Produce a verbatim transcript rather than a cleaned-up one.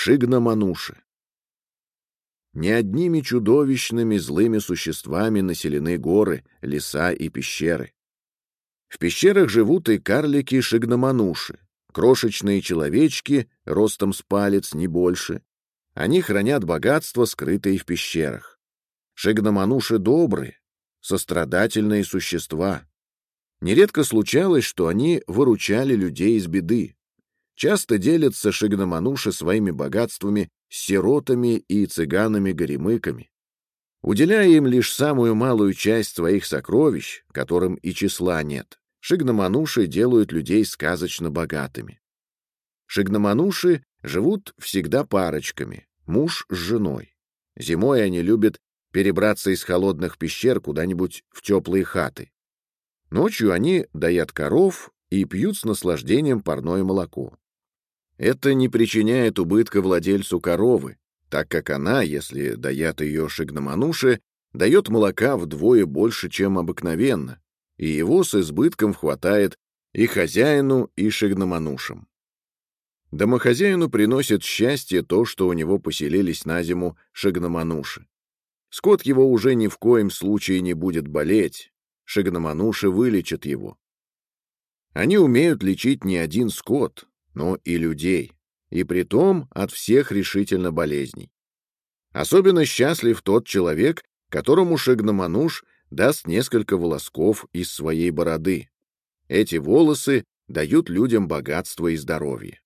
Шигна-Мануши. Не одними чудовищными злыми существами населены горы, леса и пещеры. В пещерах живут и карлики-Шигна-Мануши, крошечные человечки, ростом с палец, не больше. Они хранят богатство, скрытое в пещерах. Шигна-Мануши добрые, сострадательные существа. Нередко случалось, что они выручали людей из беды. Часто делятся Шигна-Мануши своими богатствами с сиротами и цыганами-горемыками. Уделяя им лишь самую малую часть своих сокровищ, которым и числа нет, Шигна-Мануши делают людей сказочно богатыми. Шигна-Мануши живут всегда парочками, муж с женой. Зимой они любят перебраться из холодных пещер куда-нибудь в теплые хаты. Ночью они доят коров и пьют с наслаждением парное молоко. Это не причиняет убытка владельцу коровы, так как она, если даят ее Шигна-Мануши, дает молока вдвое больше, чем обыкновенно, и его с избытком хватает и хозяину, и Шигна-Манушам. Домохозяину приносит счастье то, что у него поселились на зиму Шигна-Мануши. Скот его уже ни в коем случае не будет болеть, Шигна-Мануши вылечат его. Они умеют лечить не один скот, но и людей, и притом от всех решительно болезней. Особенно счастлив тот человек, которому Шигна-Мануш даст несколько волосков из своей бороды. Эти волосы дают людям богатство и здоровье.